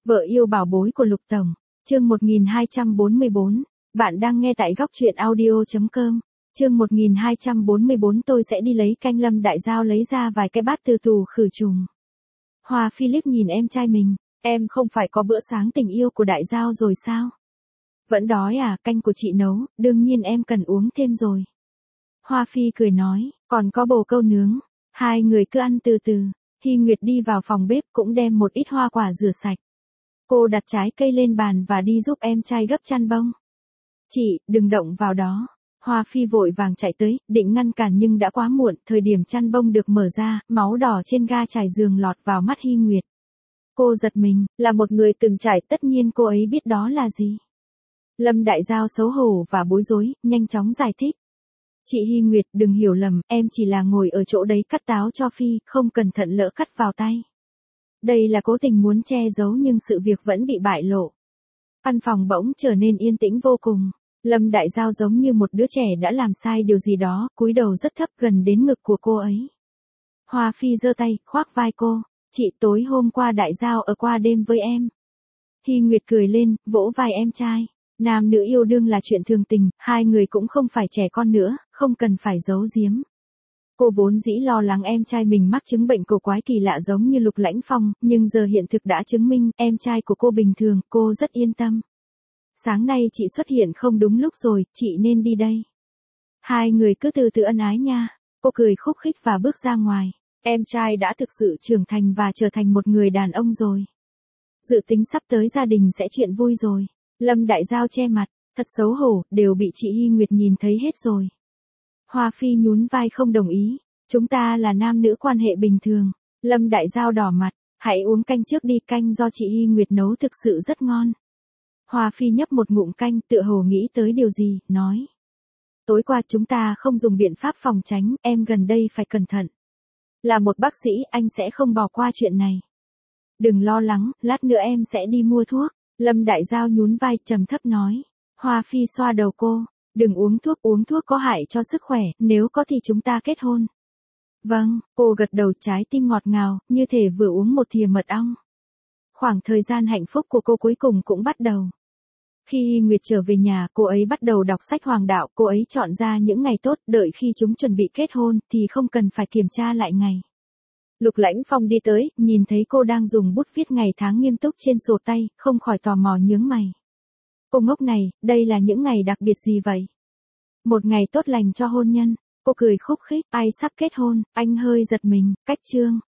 Vợ yêu bảo bối của Lục Tổng, chương 1244, bạn đang nghe tại góc truyện audio.com, chương 1244 tôi sẽ đi lấy canh. Lâm Đại Giao lấy ra vài cái bát từ tủ khử trùng. Hoa Phi liếc nhìn em trai mình, em không phải có bữa sáng tình yêu của Đại Giao rồi sao? Vẫn đói à, canh của chị nấu, đương nhiên em cần uống thêm rồi. Hoa Phi cười nói, còn có bồ câu nướng, hai người cứ ăn từ từ. Hy Nguyệt đi vào phòng bếp cũng đem một ít hoa quả rửa sạch. Cô đặt trái cây lên bàn và đi giúp em trai gấp chăn bông. Chị, đừng động vào đó. Hoa Phi vội vàng chạy tới, định ngăn cản nhưng đã quá muộn. Thời điểm chăn bông được mở ra, máu đỏ trên ga trải giường lọt vào mắt Hy Nguyệt. Cô giật mình, là một người từng trải, tất nhiên cô ấy biết đó là gì. Lâm Đại Giao xấu hổ và bối rối, nhanh chóng giải thích. Chị Hy Nguyệt, đừng hiểu lầm, em chỉ là ngồi ở chỗ đấy cắt táo cho Phi, không cẩn thận lỡ cắt vào tay. Đây là cố tình muốn che giấu nhưng sự việc vẫn bị bại lộ. Căn phòng bỗng trở nên yên tĩnh vô cùng. Lâm Đại Giao giống như một đứa trẻ đã làm sai điều gì đó, cúi đầu rất thấp gần đến ngực của cô ấy. Hoa Phi giơ tay, khoác vai cô. Chị, tối hôm qua Đại Giao ở qua đêm với em. Hy Nguyệt cười lên, vỗ vai em trai. Nam nữ yêu đương là chuyện thường tình, hai người cũng không phải trẻ con nữa, không cần phải giấu giếm. Cô vốn dĩ lo lắng em trai mình mắc chứng bệnh cổ quái kỳ lạ giống như Lục Lãnh Phong, nhưng giờ hiện thực đã chứng minh em trai của cô bình thường, cô rất yên tâm. Sáng nay chị xuất hiện không đúng lúc rồi, chị nên đi đây. Hai người cứ từ từ ân ái nha. Cô cười khúc khích và bước ra ngoài. Em trai đã thực sự trưởng thành và trở thành một người đàn ông rồi. Dự tính sắp tới gia đình sẽ chuyện vui rồi. Lâm Đại Giao che mặt, thật xấu hổ, đều bị chị Hy Nguyệt nhìn thấy hết rồi. Hoa Phi nhún vai không đồng ý. Chúng ta là nam nữ quan hệ bình thường. Lâm Đại Giao đỏ mặt, hãy uống canh trước đi, canh do chị Hy Nguyệt nấu thực sự rất ngon. Hoa Phi nhấp một ngụm canh, tựa hồ nghĩ tới điều gì, nói. Tối qua chúng ta không dùng biện pháp phòng tránh, em gần đây phải cẩn thận. Là một bác sĩ, anh sẽ không bỏ qua chuyện này. Đừng lo lắng, lát nữa em sẽ đi mua thuốc. Lâm Đại Giao nhún vai trầm thấp nói. Hoa Phi xoa đầu cô. Đừng uống thuốc có hại cho sức khỏe, nếu có thì chúng ta kết hôn. Vâng, cô gật đầu, trái tim ngọt ngào, như thể vừa uống một thìa mật ong. Khoảng thời gian hạnh phúc của cô cuối cùng cũng bắt đầu. Khi Hy Nguyệt trở về nhà, cô ấy bắt đầu đọc sách hoàng đạo, cô ấy chọn ra những ngày tốt, đợi khi chúng chuẩn bị kết hôn, thì không cần phải kiểm tra lại ngày. Lục Lãnh Phong đi tới, nhìn thấy cô đang dùng bút viết ngày tháng nghiêm túc trên sổ tay, không khỏi tò mò nhướng mày. Cô ngốc này, đây là những ngày đặc biệt gì vậy? Một ngày tốt lành cho hôn nhân. Cô cười khúc khích, ai sắp kết hôn, anh hơi giật mình, cách chương.